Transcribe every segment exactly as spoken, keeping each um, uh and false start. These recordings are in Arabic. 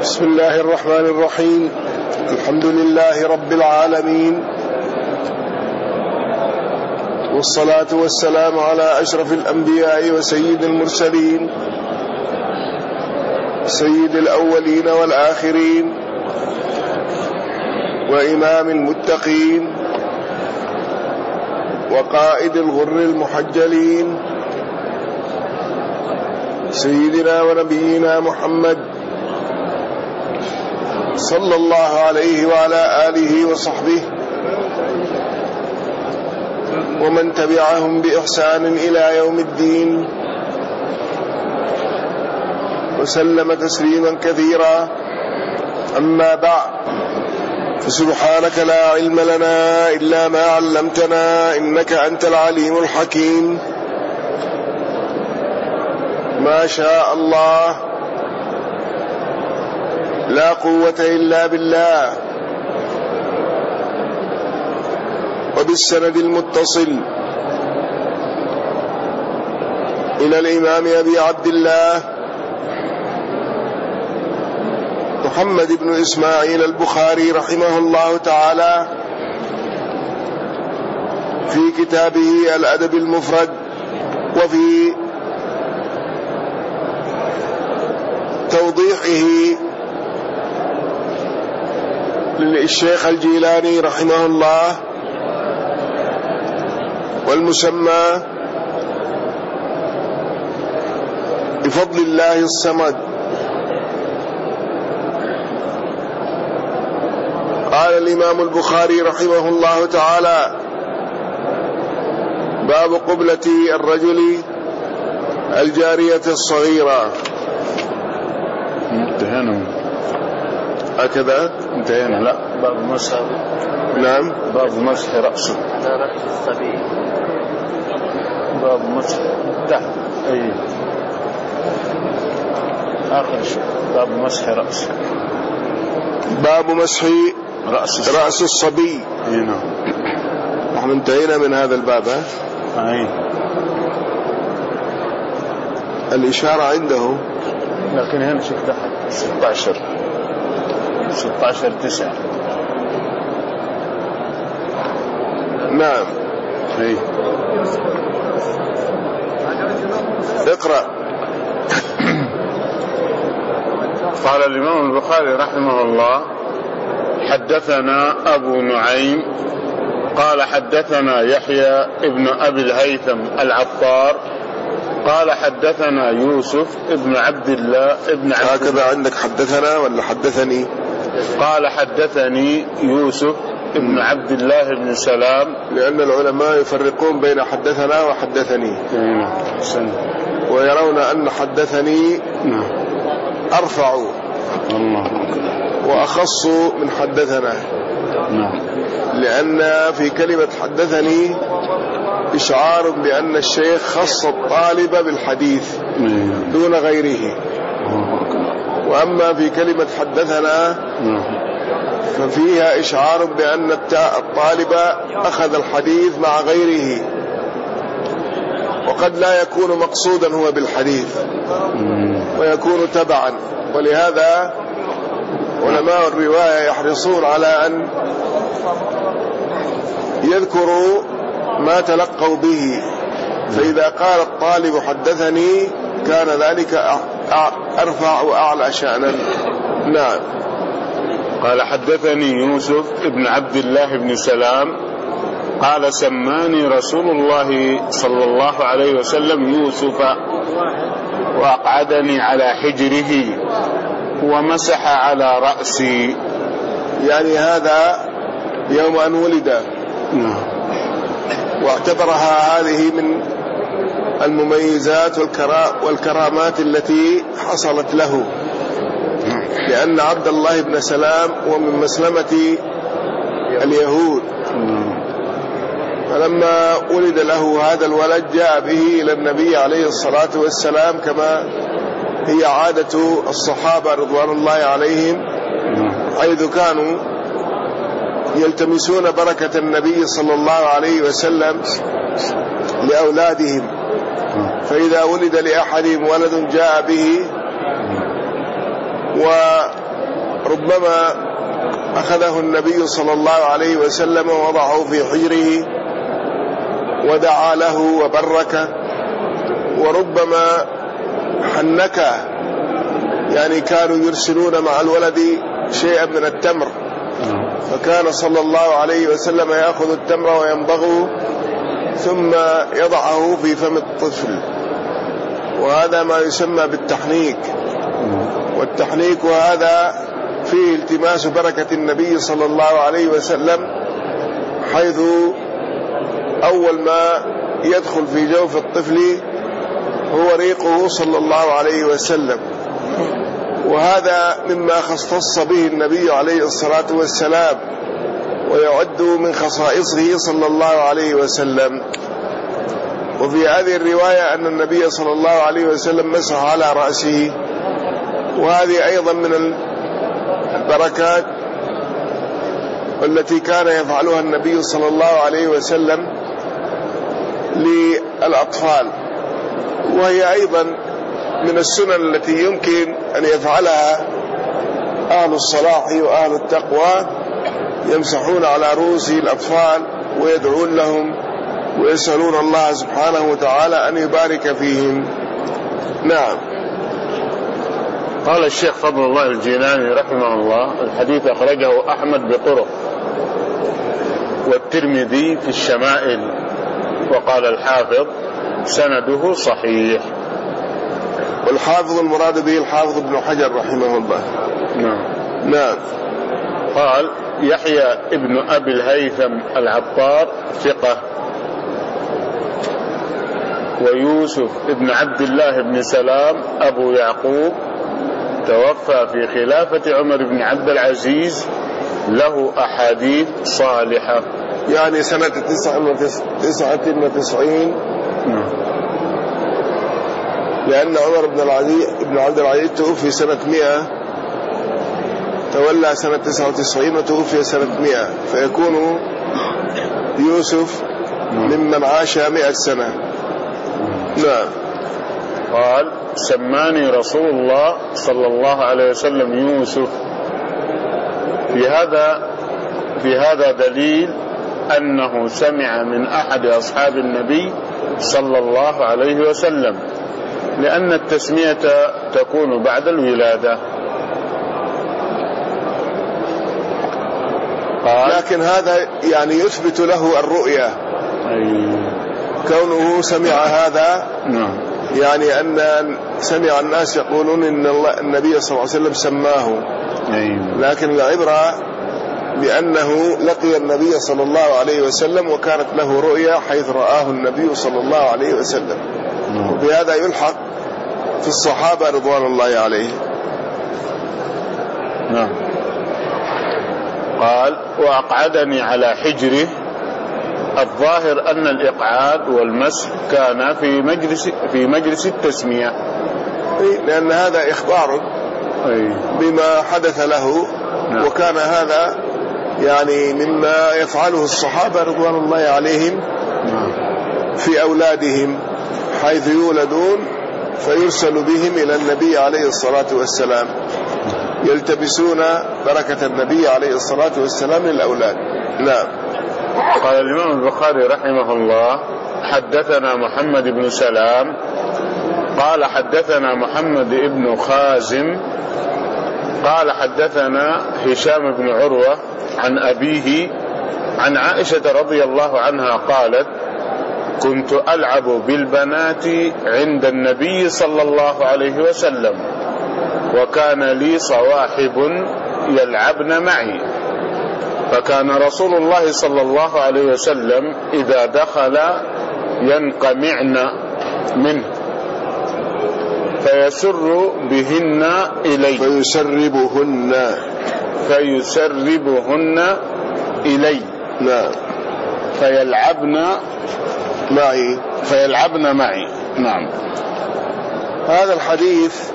بسم الله الرحمن الرحيم. الحمد لله رب العالمين، والصلاة والسلام على أشرف الأنبياء وسيد المرسلين، سيد الأولين والآخرين، وإمام المتقين، وقائد الغر المحجلين، سيدنا ونبينا محمد صلى الله عليه وعلى آله وصحبه ومن تبعهم بإحسان إلى يوم الدين، وسلم تسليما كثيرا. أما بعد، فسبحانك لا علم لنا إلا ما علمتنا إنك أنت العليم الحكيم. ما شاء الله لا قوة إلا بالله. وبالسند المتصل إلى الإمام أبي عبد الله محمد بن إسماعيل البخاري رحمه الله تعالى في كتابه الأدب المفرد، وفي توضيحه للشيخ الجيلاني رحمه الله، والمسمى بفضل الله الصمد. قال الإمام البخاري رحمه الله تعالى: باب قبلة الرجل الجارية الصغيرة. انتهينا هكذا انتهينا. لا، باب مسح. نعم، باب مسح رأسه. رأس الصبي. باب مسح تحت. اي آخر شيء باب مسح رأسه. باب مسح رأس رأس الصبي. نعم، نحن انتهينا من هذا الباب. ها اي الإشارة عنده، لكن هنا شوف تحت ستة عشر ستة عشر تسعة. نعم. اي اقرأ. قال الإمام البخاري رحمه الله: حدثنا أبو نعيم قال حدثنا يحيى ابن أبي الهيثم العطار قال حدثنا يوسف ابن عبد الله ابن عبد هكذا عندك حدثنا ولا حدثني؟ قال حدثني يوسف ابن عبد الله بن سلام، لأن العلماء يفرقون بين حدثنا وحدثني، ويرون أن حدثني أرفع وأخص من حدثنا، لأن في كلمة حدثني إشعار بأن الشيخ خص الطالب بالحديث دون غيره، وأما في كلمة حدثنا ففيها إشعار بأن الطالب أخذ الحديث مع غيره، وقد لا يكون مقصودا هو بالحديث ويكون تبعا. ولهذا علماء الرواية يحرصون على أن يذكروا ما تلقوا به، فإذا قال الطالب حدثني كان ذلك أرفع وأعلى شأنا. نعم. قال حدثني يوسف ابن عبد الله بن سلام قال سماني رسول الله صلى الله عليه وسلم يوسف وأقعدني على حجره ومسح على رأسي، يعني هذا يوم أن ولد، واعتبرها هذه من المميزات والكرامات التي حصلت له، لأن عبد الله بن سلام ومن مسلمة اليهود، فلما ولد له هذا الولد جاء به إلى النبي عليه الصلاة والسلام، كما هي عادة الصحابة رضوان الله عليهم، حيث كانوا يلتمسون بركة النبي صلى الله عليه وسلم لأولادهم، فإذا ولد لأحدهم ولد جاء به ربما أخذه النبي صلى الله عليه وسلم ووضعه في حجره ودعا له وبركه، وربما حنكه، يعني كانوا يرسلون مع الولد شيئا من التمر، فكان صلى الله عليه وسلم يأخذ التمر ويمضغه ثم يضعه في فم الطفل، وهذا ما يسمى بالتحنيك. والتحنيك هذا فيه التماس بركة النبي صلى الله عليه وسلم، حيث أول ما يدخل في جوف الطفل هو ريقه صلى الله عليه وسلم، وهذا مما اختص به النبي عليه الصلاة والسلام، ويعد من خصائصه صلى الله عليه وسلم. وفي هذه الرواية أن النبي صلى الله عليه وسلم مسح على رأسه، وهذه أيضا من البركات التي كان يفعلها النبي صلى الله عليه وسلم للأطفال، وهي أيضا من السنن التي يمكن أن يفعلها أهل الصلاح وأهل التقوى، يمسحون على رؤوس الأطفال ويدعون لهم ويسألون الله سبحانه وتعالى أن يبارك فيهم. نعم. قال الشيخ فضل الله الجيلاني رحمه الله: الحديث أخرجه أحمد بطرق، والترمذي في الشمائل، وقال الحافظ سنده صحيح. والحافظ المراد به الحافظ ابن حجر رحمه الله. نعم. نعم. قال: يحيى ابن أبي الهيثم العطار ثقة، ويوسف ابن عبد الله بن سلام أبو يعقوب توفى في خلافة عمر بن عبد العزيز، له أحاديث صالحة. يعني سنة تسعة وتسعين، لأن عمر بن العزيز ابن عبد العزيز توفي سنة مئة، تولى سنة تسعة وتسعين وتوفي سنة مئة، فيكون يوسف ممن عاش مئة سنة. نعم. قال: سماني رسول الله صلى الله عليه وسلم يوسف. في هذا في هذا دليل أنه سمع من أحد أصحاب النبي صلى الله عليه وسلم، لأن التسمية تكون بعد الولادة. قال: لكن هذا يعني يثبت له الرؤية. أي. كونه سمع هذا، نعم، يعني أن سمع الناس يقولون إن الله النبي صلى الله عليه وسلم سماه. أي. لكن العبرة بأنه لقي النبي صلى الله عليه وسلم وكانت له رؤيا حيث رآه النبي صلى الله عليه وسلم. نعم. وبهذا يلحق في الصحابة رضوان الله عليهم. نعم. قال: وأقعدني على حجره. الظاهر أن الإقعاد والمسح كان في مجلس في مجلس التسمية، لأن هذا إخبار بما حدث له. نعم. وكان هذا يعني مما يفعله الصحابة رضوان الله عليهم. نعم. في أولادهم، حيث يولدون فيرسل بهم إلى النبي عليه الصلاة والسلام، يلتبسون بركة النبي عليه الصلاة والسلام للأولاد. نعم. قال الإمام البخاري رحمه الله: حدثنا محمد بن سلام قال حدثنا محمد بن خازم قال حدثنا هشام بن عروة عن أبيه عن عائشة رضي الله عنها قالت: كنت ألعب بالبنات عند النبي صلى الله عليه وسلم، وكان لي صواحب يلعبن معي، فكان رسول الله صلى الله عليه وسلم إذا دخل ينقمعن منه فيسر بهن إلي فيسربهن فيسربهن إلي نعم فيلعبن معي فيلعبن معي. نعم. هذا الحديث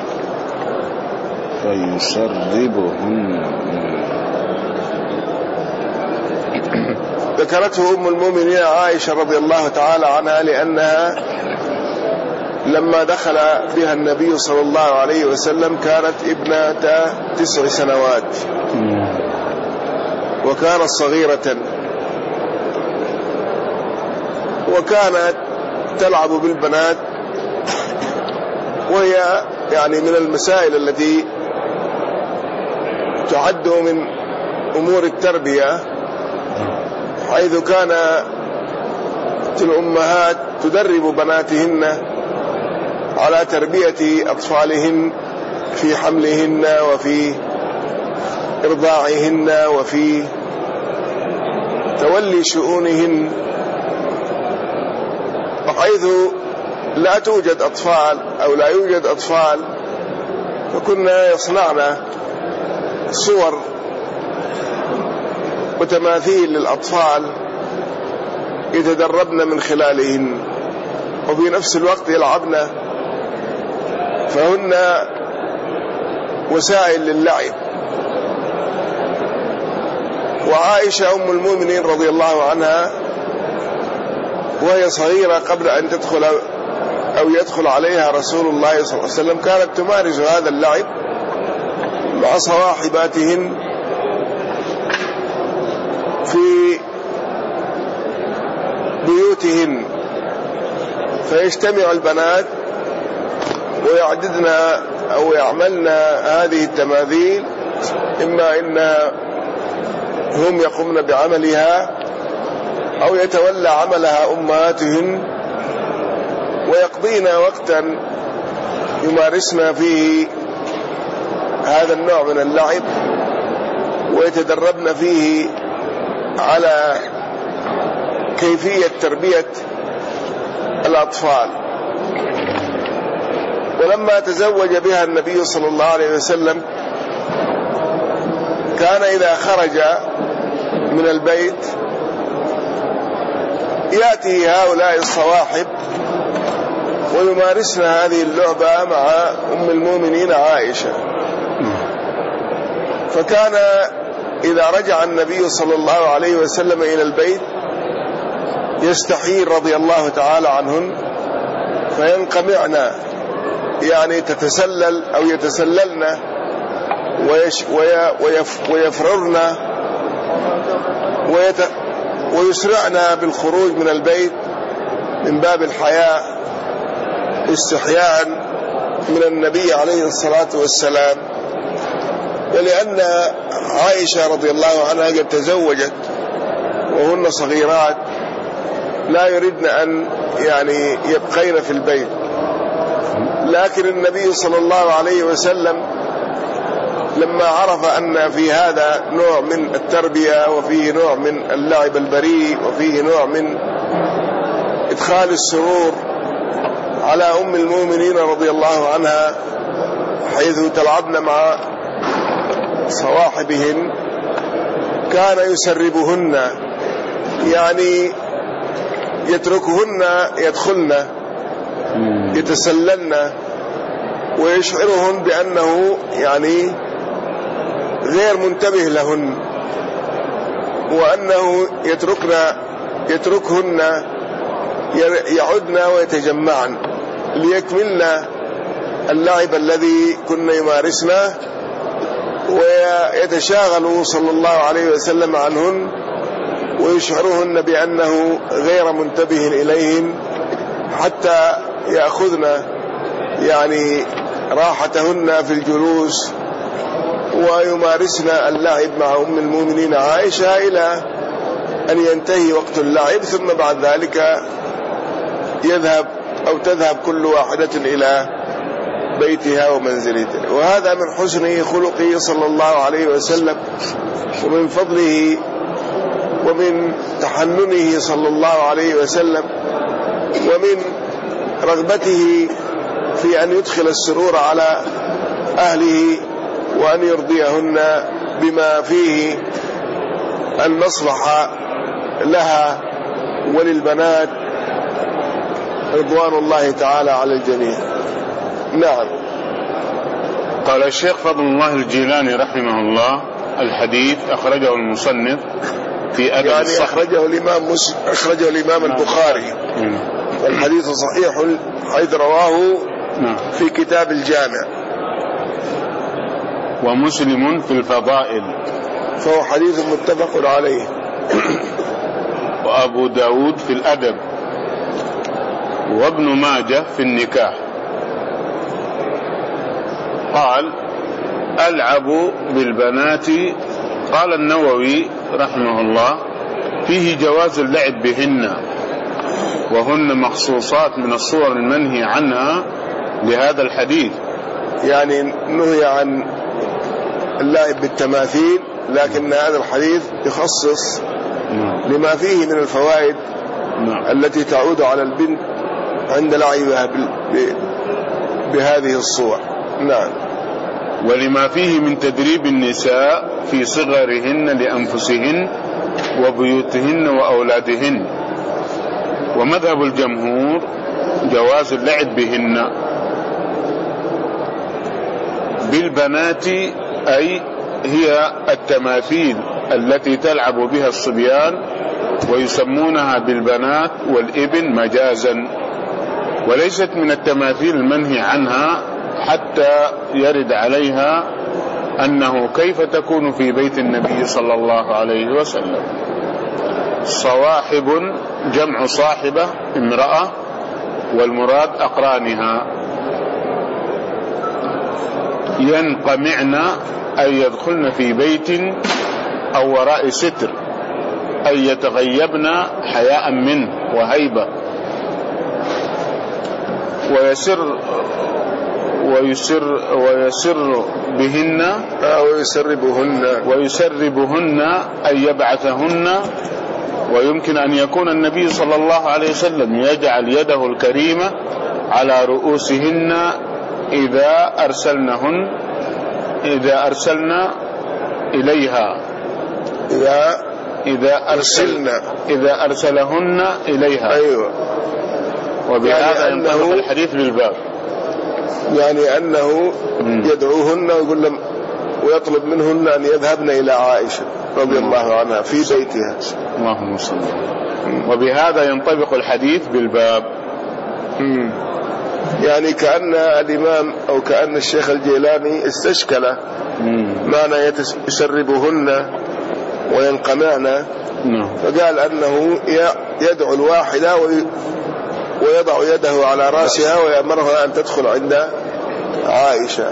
فيسربهن ذكرته أم المؤمنين عائشة رضي الله تعالى عنها، لأنها لما دخل بها النبي صلى الله عليه وسلم كانت ابنة تسع سنوات وكانت صغيرة، وكانت تلعب بالبنات، وهي يعني من المسائل التي تعد من أمور التربية، حيث كانت الأمهات تدرب بناتهن على تربية أطفالهن في حملهن وفي إرضاعهن وفي تولي شؤونهن، وحيث لا توجد أطفال أو لا يوجد أطفال فكنا يصنعن صور وتماثيل للأطفال يتدربن من خلالهن، وفي نفس الوقت يلعبن، فهن وسائل للعب. وعائشة أم المؤمنين رضي الله عنها وهي صغيرة قبل أن تدخل أو يدخل عليها رسول الله صلى الله عليه وسلم كانت تمارس هذا اللعب مع صواحباتهن في بيوتهن، فيجتمع البنات ويعددن أو يعملن هذه التماثيل، إما إن هم يقومن بعملها أو يتولى عملها أمهاتهن، ويقضين وقتا يمارسن فيه هذا النوع من اللعب ويتدربن فيه على كيفية تربية الأطفال. ولما تزوج بها النبي صلى الله عليه وسلم كان إذا خرج من البيت يأتي هؤلاء الصواحب ويمارسن هذه اللعبة مع أم المؤمنين عائشة. فكان إذا رجع النبي صلى الله عليه وسلم إلى البيت يستحيل رضي الله تعالى عنهن فينقمعن، يعني تتسلل أو يتسللن ويش ويف ويفررن ويت ويسرعن بالخروج من البيت من باب الحياء استحياء من النبي عليه الصلاة والسلام. ولأن عائشة رضي الله عنها قد تزوجت وهن صغيرات لا يردن أن يعني يبقين في البيت، لكن النبي صلى الله عليه وسلم لما عرف أن في هذا نوع من التربية وفيه نوع من اللعب البريء وفيه نوع من إدخال السرور على أم المؤمنين رضي الله عنها حيث تلعبن مع صواحبهن، كان يسربهن، يعني يتركهن يدخلن يتسللن ويشعرهن بأنه يعني غير منتبه لهن، وأنه يتركن يتركهن يعدن ويتجمعن ليكملن اللعب الذي كنا يمارسنه، ويتشاغل صلى الله عليه وسلم عنهن ويشعرهن بأنه غير منتبه إليهن حتى يأخذن يعني راحتهن في الجلوس ويمارسن اللعب مع أم المؤمنين عائشة إلى أن ينتهي وقت اللعب، ثم بعد ذلك يذهب أو تذهب كل واحدة إلى بيتها ومنزلها. وهذا من حسن خلقه صلى الله عليه وسلم ومن فضله ومن تحننه صلى الله عليه وسلم ومن رغبته في أن يدخل السرور على أهله وأن يرضيهن بما فيه المصلحة لها وللبنات رضوان الله تعالى على الجميع. نعم. قال الشيخ فضل الله الجيلاني رحمه الله: الحديث أخرجه المصنف في أدب يعني الصحف، أخرجه الإمام مسلم، أخرجه الإمام البخاري والحديث صحيح حيث رواه في كتاب الجامع، ومسلم في الفضائل، فهو حديث متفق عليه، وأبو داود في الأدب، وابن ماجه في النكاح. قال: ألعب بالبنات. قال النووي رحمه الله: فيه جواز اللعب بهن، وهن مخصوصات من الصور المنهي عنها لهذا الحديث. يعني نهي عن اللعب بالتماثيل، لكن هذا الحديث يخصص لما فيه من الفوائد التي تعود على البنت عند لعبها بهذه الصور. نعم. ولما فيه من تدريب النساء في صغرهن لأنفسهن وبيوتهن وأولادهن. ومذهب الجمهور جواز اللعب بهن بالبنات، أي هي التماثيل التي تلعب بها الصبيان، ويسمونها بالبنات والابن مجازا، وليست من التماثيل المنهي عنها، حتى يرد عليها أنه كيف تكون في بيت النبي صلى الله عليه وسلم. صواحب جمع صاحبة امرأة، والمراد أقرانها. ينقمعن أي يدخلن في بيت أو وراء ستر، أي يتغيبن حياء منه وهيبة. ويسر ويسر ويسر بهن ويسربهن ويسربهن أي يبعثهن. ويمكن أن يكون النبي صلى الله عليه وسلم يجعل يده الكريمة على رؤوسهن إذا أرسلنهن إذا أرسلنا إليها إذا إذا أرسلنا إذا أرسلهن إليها. أيوة. وبهذا يعني ينطبق الحديث للباب، يعني أنه يدعوهن ويقول لهم ويطلب منهن أن يذهبن إلى عائشة رضي الله عنها في بيتها. اللهم صل. وبهذا ينطبق الحديث بالباب. مم. يعني كأن الإمام أو كأن الشيخ الجيلاني استشكل معنى يسربهن وينقمعن، فقال أنه يدعو الواحدة ويضع يده على رأسها ويأمرها أن تدخل عند عائشة،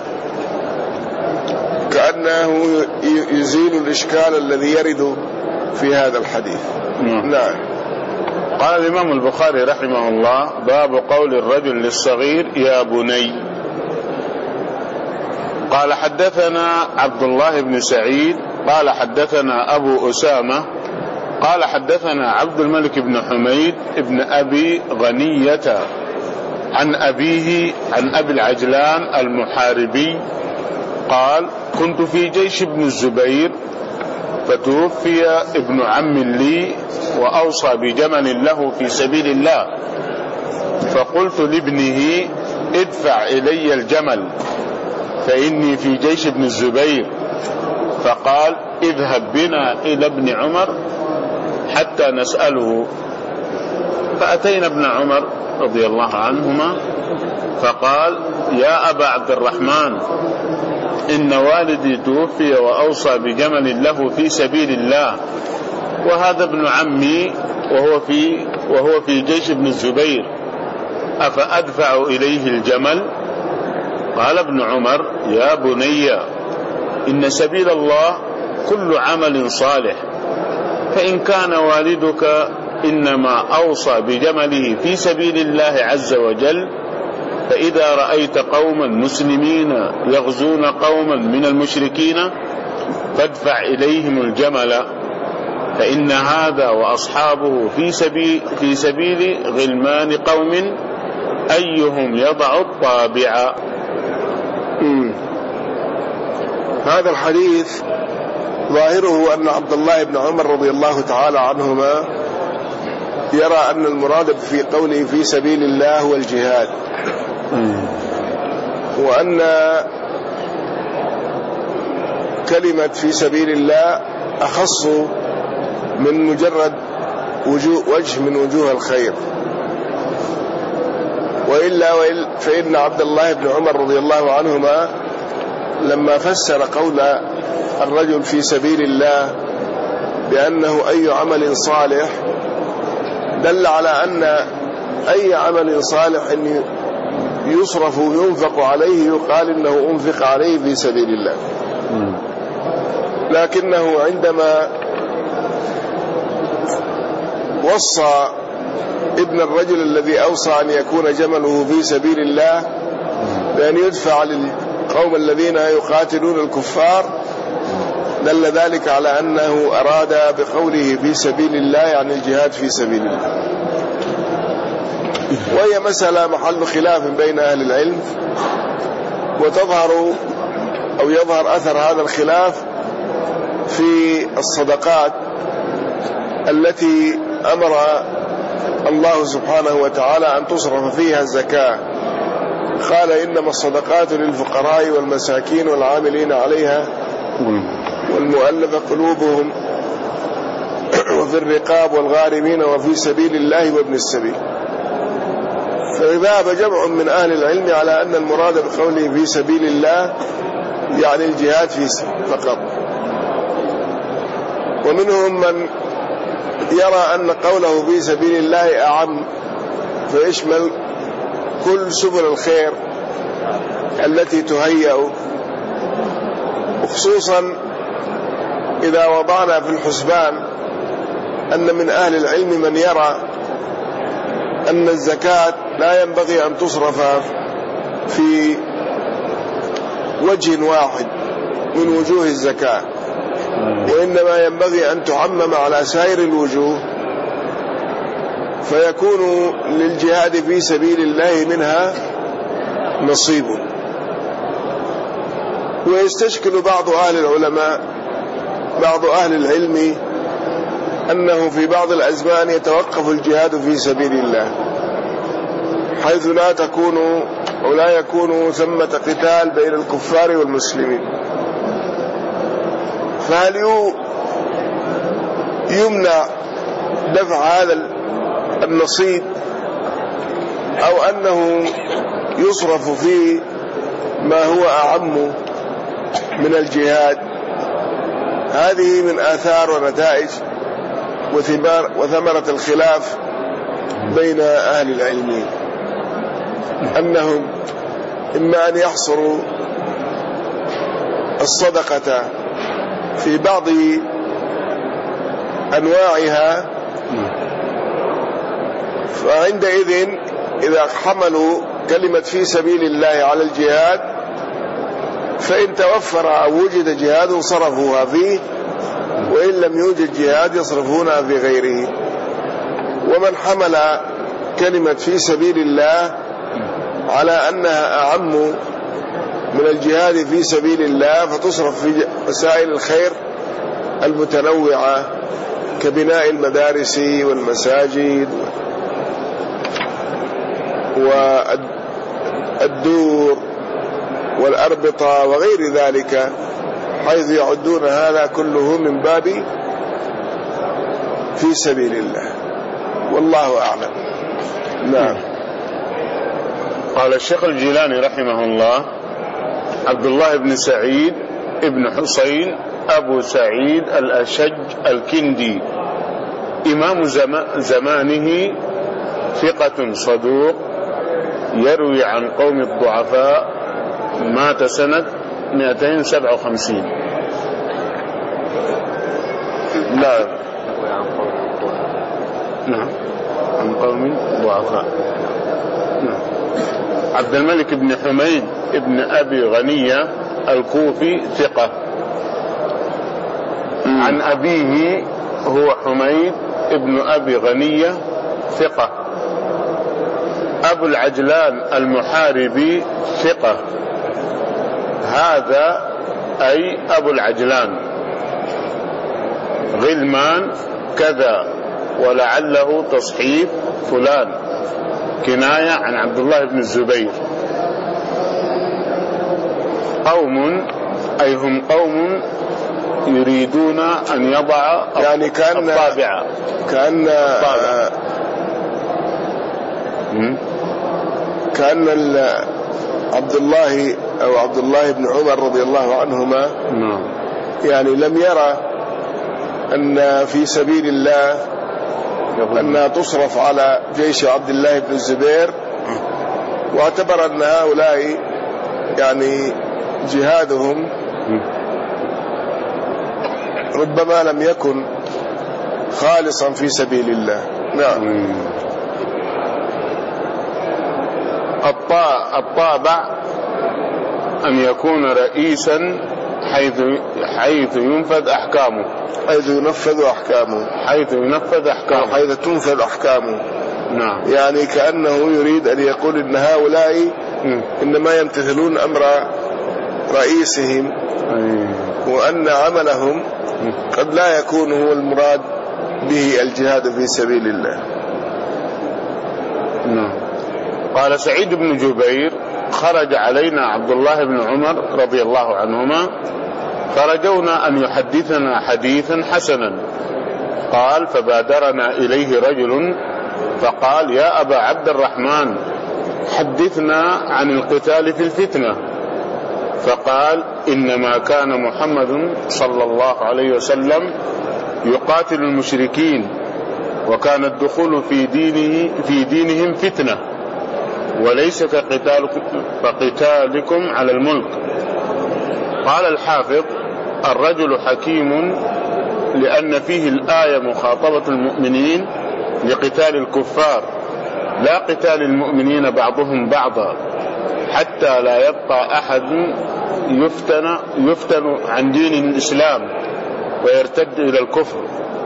كأنه يزيل الإشكال الذي يرد في هذا الحديث. نعم. قال الإمام البخاري رحمه الله: باب قول الرجل للصغير يا بني. قال: حدثنا عبد الله بن سعيد قال حدثنا أبو أسامة قال حدثنا عبد الملك بن حميد بن أبي غنية عن أبيه عن أبي العجلان المحاربي قال: كنت في جيش ابن الزبير، فتوفي ابن عم لي وأوصى بجمل له في سبيل الله، فقلت لابنه: ادفع إلي الجمل فإني في جيش ابن الزبير. فقال: اذهب بنا إلى ابن عمر حتى نسأله. فأتينا ابن عمر رضي الله عنهما فقال: يا أبا عبد الرحمن، إن والدي توفي وأوصى بجمل له في سبيل الله، وهذا ابن عمي وهو في وهو في جيش ابن الزبير، أفأدفع إليه الجمل؟ قال ابن عمر: يا بني، إن سبيل الله كل عمل صالح، فإن كان والدك إنما أوصى بجمله في سبيل الله عز وجل، فإذا رأيت قوما مسلمين يغزون قوما من المشركين فادفع إليهم الجمل، فإن هذا وأصحابه في سبيل, في سبيل غلمان قوم أيهم يضع الطابع. هذا الحديث ظاهره أن عبد الله بن عمر رضي الله تعالى عنهما يرى أن المراد في قوله في سبيل الله هو الجهاد، وأن كلمة في سبيل الله أخص من مجرد وجه من وجوه الخير، وإلا وإلا فإن عبد الله بن عمر رضي الله عنهما لما فسر قول الرجل في سبيل الله بأنه أي عمل صالح دل على أن أي عمل صالح إن يصرف وينفق عليه يقال إنه أنفق عليه في سبيل الله. لكنه عندما وصى ابن الرجل الذي أوصى أن يكون جمله في سبيل الله بأن يدفع للقوم الذين يقاتلون الكفار دل ذلك على أنه أراد بقوله في سبيل الله يعني الجهاد في سبيل الله. وهي مسألة محل خلاف بين أهل العلم، وتظهر أو يظهر أثر هذا الخلاف في الصدقات التي أمر الله سبحانه وتعالى أن تصرف فيها الزكاة. قال إنما الصدقات للفقراء والمساكين والعاملين عليها والمؤلف قلوبهم وفي الرقاب والغارمين وفي سبيل الله وابن السبيل. فذهب جمع من أهل العلم على أن المراد بقوله في سبيل الله يعني الجهاد في فقط، ومنهم من يرى أن قوله في سبيل الله أعم فيشمل كل سبل الخير التي تهيأ، وخصوصا إذا وضعنا في الحسبان أن من أهل العلم من يرى أن الزكاة لا ينبغي أن تصرف في وجه واحد من وجوه الزكاة، وإنما ينبغي أن تعمم على سائر الوجوه، فيكون للجهاد في سبيل الله منها نصيب. ويستشكل بعض أهل العلماء بعض أهل العلم أنه في بعض الأزمان يتوقف الجهاد في سبيل الله حيث لا تكون أو لا يكون ثمة قتال بين الكفار والمسلمين، فهل يمنع دفع هذا النصيب أو أنه يصرف فيه ما هو أعم من الجهاد؟ هذه من آثار ونتائج وثمرة الخلاف بين أهل العلم، أنهم إما أن يحصروا الصدقة في بعض أنواعها، فعندئذ إذا حملوا كلمة في سبيل الله على الجهاد فإن توفر أو وجد جهاد صرفوها فيه، وإن لم يوجد جهاد يصرفونها في غيره. ومن حمل كلمة في سبيل الله على أنها أعم من الجهاد في سبيل الله فتصرف في وسائل الخير المتنوعة كبناء المدارس والمساجد والدور والأربطة وغير ذلك، حيث يعدون هذا كله من باب في سبيل الله، والله أعلم. نعم. قال الشيخ الجيلاني رحمه الله: عبد الله بن سعيد ابن حسين أبو سعيد الأشج الكندي، إمام زمانه، ثقة صدوق، يروي عن قوم الضعفاء، مات سنة مئتين وسبعة وخمسين. نعم. نعم، عن قوم ضعفاء. نعم. عبد الملك بن حميد ابن أبي غنية الكوفي، ثقة، عن أبيه هو حميد ابن أبي غنية، ثقة. أبو العجلان المحاربي، ثقة. هذا أي أبو العجلان. غلمان كذا، ولعله تصحيف فلان، كناية عن عبد الله بن الزبير. قوم أي هم قوم يريدون أن يضع يعني كان الطابعة كان كأن عبد الله أو عبد الله بن عمر رضي الله عنهما يعني لم يرى أن في سبيل الله أنها تصرف على جيش عبد الله بن الزبير، واعتبر أن هؤلاء يعني جهادهم ربما لم يكن خالصا في سبيل الله. نعم. الطابع أن يكون رئيسا حيث حيث ينفذ أحكامه حيث ينفذ أحكامه حيث ينفذ أحكامه حيث تنفذ أحكامه. نعم. يعني كأنه يريد أن يقول إن هؤلاء م. إنما يمتثلون أمر رئيسهم، أي. وأن عملهم م. قد لا يكون هو المراد به الجهاد في سبيل الله. نعم. قال سعيد بن جبير: خرج علينا عبد الله بن عمر رضي الله عنهما فرجونا أن يحدثنا حديثا حسنا. قال: فبادرنا إليه رجل فقال: يا أبا عبد الرحمن، حدثنا عن القتال في الفتنة. فقال: إنما كان محمد صلى الله عليه وسلم يقاتل المشركين، وكان الدخول في دينه في دينهم فتنة، وليس كقتالكم فقتالكم على الملك. قال الحافظ: الرجل حكيم لأن فيه الآية مخاطبة المؤمنين لقتال الكفار، لا قتال المؤمنين بعضهم بعضا، حتى لا يبقى أحد يفتن, يفتن عن دين الإسلام ويرتد إلى الكفر.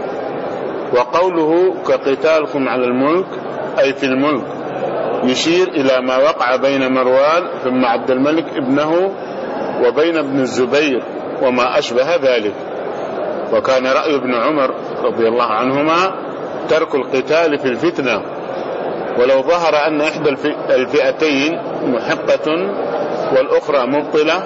وقوله كقتالكم على الملك أي في الملك، يشير إلى ما وقع بين مروان ثم عبد الملك ابنه وبين ابن الزبير وما أشبه ذلك. وكان رأي ابن عمر رضي الله عنهما ترك القتال في الفتنة، ولو ظهر أن إحدى الفئتين محقة والأخرى مبطلة.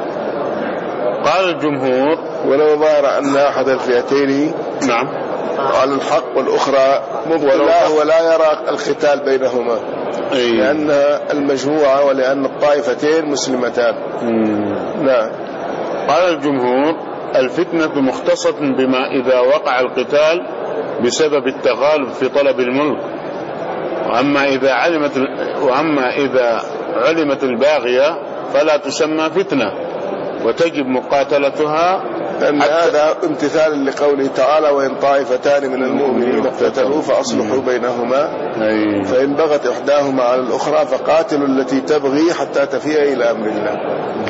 قال الجمهور: ولو ظهر أن أحد الفئتين نعم على الحق والأخرى مبطلة ولا يرى القتال بينهما، أي. لأن المجموعة ولأن الطائفتين مسلمتان. نعم. قال الجمهور: الفتنة مختصة بما إذا وقع القتال بسبب التغالب في طلب الملك، وأما إذا علمت وأما إذا علمت الباغية فلا تسمى فتنة وتجب مقاتلتها، لأن هذا امتثال لقوله تعالى: وإن طائفتان من المؤمنين اقتتلوا فأصلحوا بينهما، أي. فإن بغت إحداهما على الأخرى فقاتلوا التي تبغي حتى تفيء إلى أمر الله.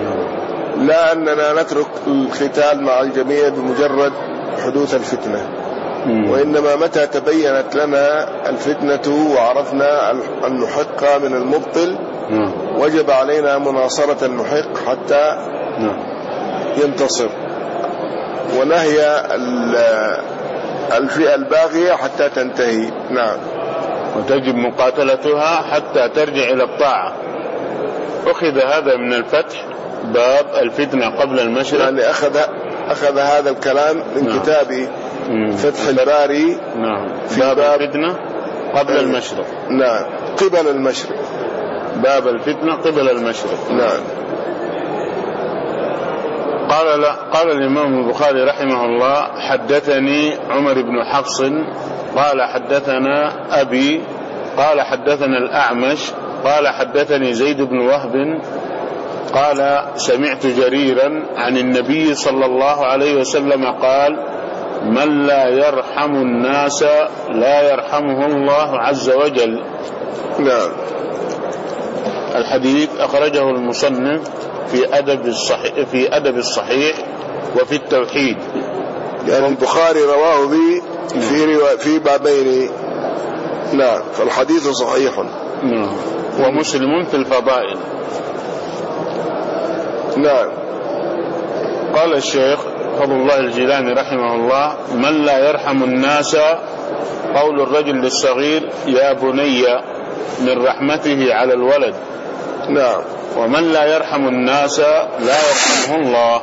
لا أننا نترك القتال مع الجميع بمجرد حدوث الفتنة، وإنما متى تبينت لنا الفتنة وعرفنا المحق من المبطل وجب علينا مناصرة المحق حتى ينتصر، ونهي الفئة الباغية حتى تنتهي. نعم. وتجب مقاتلتها حتى ترجع إلى الطاعة. أخذ هذا من الفتح، باب الفتنة قبل المشرق، يعني أخذ أخذ هذا الكلام من نعم. كتاب فتح الباري. نعم. في باب, باب الفتنة قبل أي. المشرق. نعم. قبل المشرق، باب الفتنة قبل المشرق. نعم. قال لا قال الإمام البخاري رحمه الله: حدثني عمر بن حفص قال حدثنا أبي قال حدثنا الأعمش قال حدثني زيد بن وهب قال سمعت جريرا عن النبي صلى الله عليه وسلم قال: من لا يرحم الناس لا يرحمه الله عز وجل. نعم. الحديث أخرجه المصنف في أدب الصحيح في أدب الصحيح وفي التوحيد. يعني البخاري رواه في في في بابين. نعم. فالحديث صحيح. نعم. ومسلم في الفضائل. نعم. قال الشيخ فضل الله الجيلاني رحمه الله: من لا يرحم الناس قول الرجل للصغير يا بني من رحمته على الولد. نعم. ومن لا يرحم الناس لا يرحمه الله.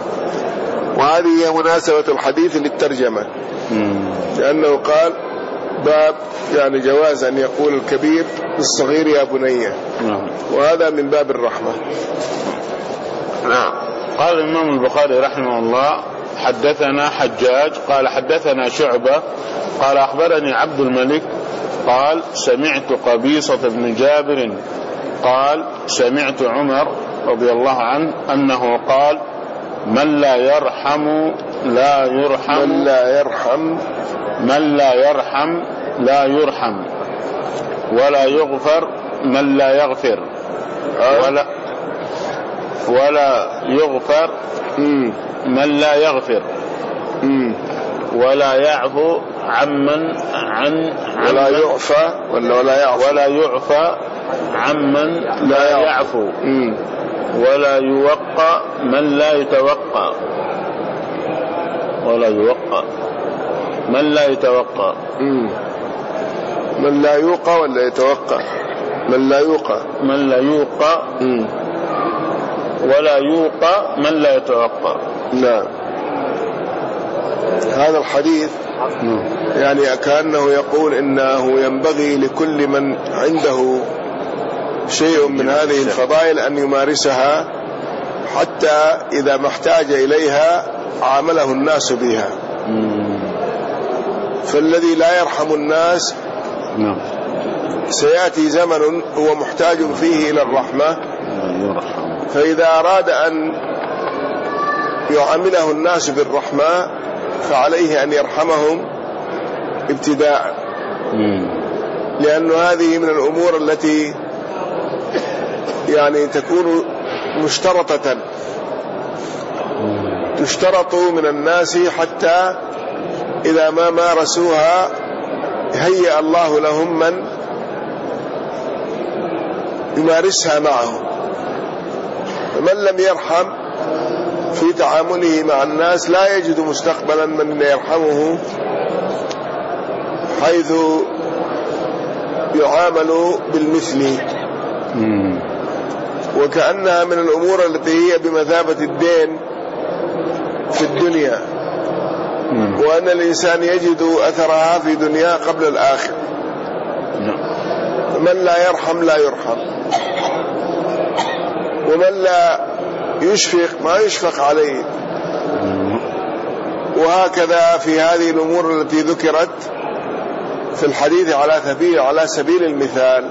وهذه هي مناسبة الحديث للترجمة، مم. لأنه قال: باب يعني جواز أن يقول الكبير للصغير يا بني، وهذا من باب الرحمة. نعم. قال الإمام البخاري رحمه الله حدثنا حجاج قال حدثنا شعبة قال أخبرني عبد الملك قال سمعت قبيصة بن جابر قال سمعت عمر رضي الله عنه أنه قال من لا يرحم لا يرحم من لا يرحم من لا يرحم لا يرحم ولا يغفر من لا يغفر ولا ولا يغفر من لا يغفر ولا يعفو عمن عن ولا يعفى ولا ولا يعفو ولا يعفى عمن لا يعفو ولا يوقى من لا يتوقى ولا يوقى من لا يتوقى من لا يوقى ولا يتوقى من لا يوقى من لا يوقى ولا يوقى من لا يتوقى. نعم. هذا الحديث يعني كأنه يقول إنه ينبغي لكل من عنده شيء من هذه الفضائل أن يمارسها حتى إذا ما احتاج إليها عامله الناس بها. فالذي لا يرحم الناس سيأتي زمن هو محتاج فيه إلى الرحمة، فإذا أراد أن يعامله الناس بالرحمة فعليه أن يرحمهم ابتداء، لأن هذه من الأمور التي يعني تكون مشترطة تشترط من الناس حتى إذا ما مارسوها هيأ الله لهم من يمارسها معهم. فمن لم يرحم في تعامله مع الناس لا يجد مستقبلا من يرحمه، حيث يعامل بالمثل، وكأنها من الأمور التي هي بمثابة الدين في الدنيا، وأن الإنسان يجد أثرها في دنيا قبل الآخر. من لا يرحم لا يرحم، ومن لا يشفق ما يشفق عليه. وهكذا في هذه الأمور التي ذكرت في الحديث على سبيل على سبيل المثال.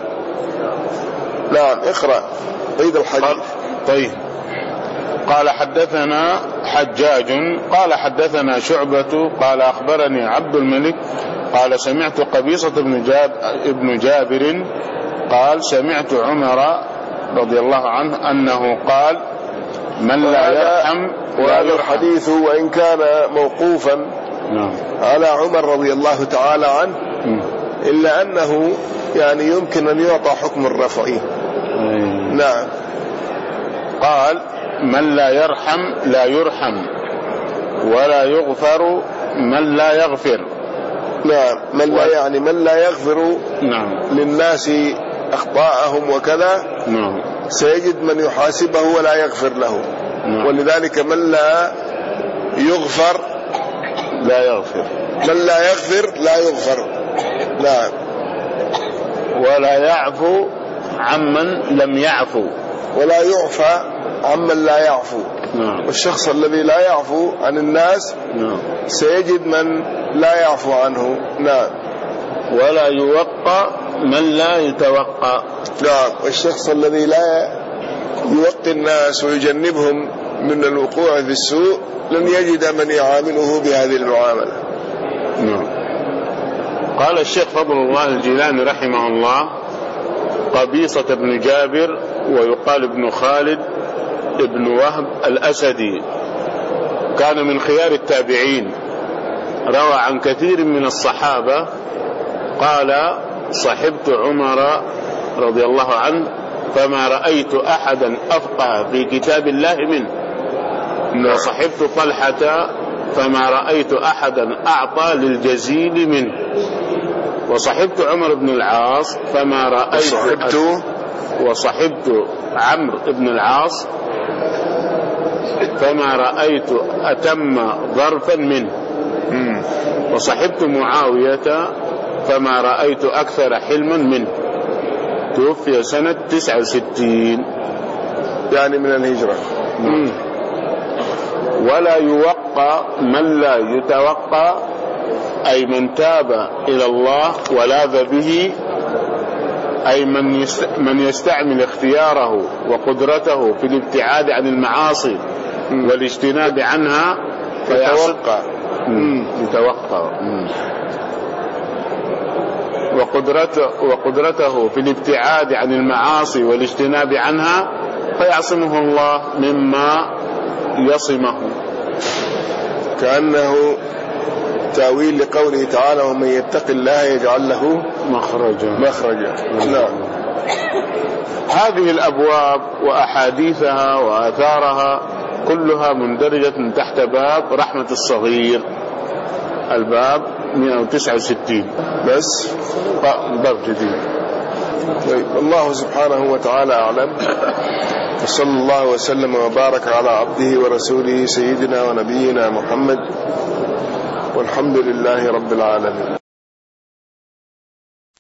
نعم. اقرأ عيد الحديث. طيب. قال حدثنا حجاج قال حدثنا شعبة قال أخبرني عبد الملك قال سمعت قبيصة بن جاب ابن جابر قال سمعت عمر رضي الله عنه أنه قال من لا يرحم وهذا الحديث وإن كان موقوفا نعم. على عمر رضي الله تعالى عنه م. إلا أنه يعني يمكن أن يعطى حكم الرفع. نعم. قال من لا يرحم لا يرحم ولا يغفر من لا يغفر. نعم. من لا يعني من لا يغفر نعم. للناس أخطاءهم وكذا نعم. سيجد من يحاسبه ولا يغفر له. نعم. ولذلك من لا يغفر لا يغفر من لا يغفر لا يغفر. نعم. ولا يعفو عمن لم يعفو ولا يعفى عمن لا يعفو. نعم. والشخص الذي لا يعفو عن الناس نعم. سيجد من لا يعفو عنه. نعم. ولا يوقى من لا يتوقى. نعم. والشخص الذي لا يوقي الناس ويجنبهم من الوقوع في السوء لن يجد من يعامله بهذه المعاملة. نعم. قال الشيخ فضل الله الجيلاني رحمه الله قبيصة بن جابر ويقال ابن خالد ابن وهب الأسدي كان من خيار التابعين، روى عن كثير من الصحابة. قال صحبت عمر رضي الله عنه فما رأيت أحدا أفقه في كتاب الله منه، وصحبت طلحة فما رأيت أحدا أعطى للجزيل منه، وصحبت عمر بن العاص فما رأيت وصحبت, وصحبت عمرو بن العاص فما رأيت أتم ظرفا منه، وصحبت معاوية فما رأيت أكثر حلما منه. توفي سنة تسعة وستين يعني من الهجرة. مم. ولا يوقى من لا يتوقى، أي من تاب إلى الله ولاذ به، أي من من يستعمل اختياره وقدرته في الابتعاد عن المعاصي والاجتناب عنها فيتوقع يتوقع وقدرته وقدرته في الابتعاد عن المعاصي والاجتناب عنها فيعصمه الله مما يصمه. كأنه تأويل لقوله تعالى: ومن يتق الله يجعل له مخرجا مخرجا. نعم. هذه الأبواب وأحاديثها وآثارها كلها مندرجة تحت باب رحمة الصغير، الباب مئة وتسعة وستين، بس باب جديد. طيب، الله سبحانه وتعالى أعلم، وصلى الله وسلم وبارك على عبده ورسوله سيدنا ونبينا محمد، والحمد لله رب العالمين.